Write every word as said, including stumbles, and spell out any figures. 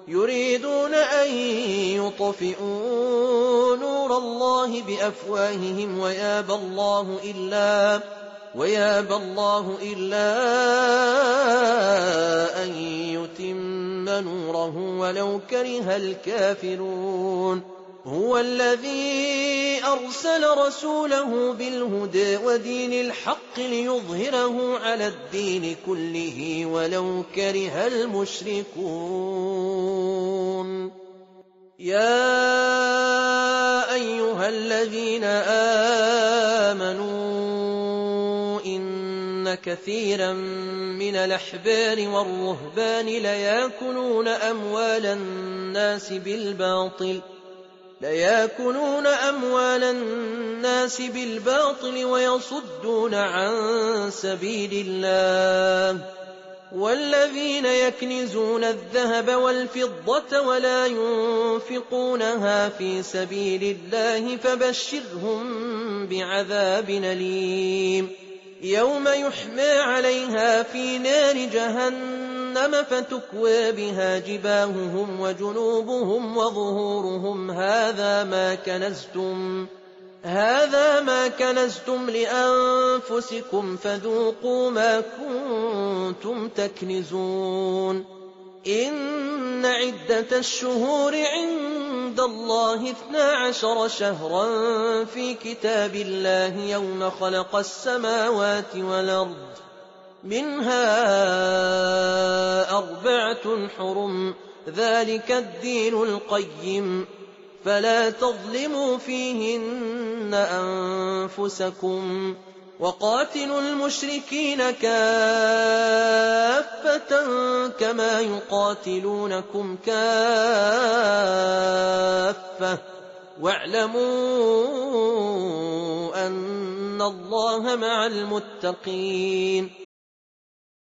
يريدون أن يطفئوا نور الله بأفواههم ويابى الله إلا ويابى الله إلا أن يتم نوره ولو كره الكافرون هو الذي أرسل رسوله بالهدى ودين الحق ليظهره على الدين كله ولو كره المشركون يا أيها الذين آمنوا إن كثيرا من الأحبار والرهبان ليأكلون أموال الناس بالباطل ليأكلون أموال الناس بالباطل ويصدون عن سبيل الله والذين يكنزون الذهب والفضة ولا ينفقونها في سبيل الله فبشرهم بعذاب أليم يوم يحمى عليها في نار جهنم فتكوى بها جباههم وجنوبهم وظهورهم هذا ما كنزتم هذا ما كنزتم لأنفسكم فذوقوا ما كنتم تكنزون إن عدة الشهور عند الله اثنا عشر شهرا في كتاب الله يوم خلق السماوات والأرض منها أربعة حرم ذلك الدين القيم فلا تظلموا فيهن أنفسكم وقاتلوا المشركين كافة كما يقاتلونكم كافة واعلموا أن الله مع المتقين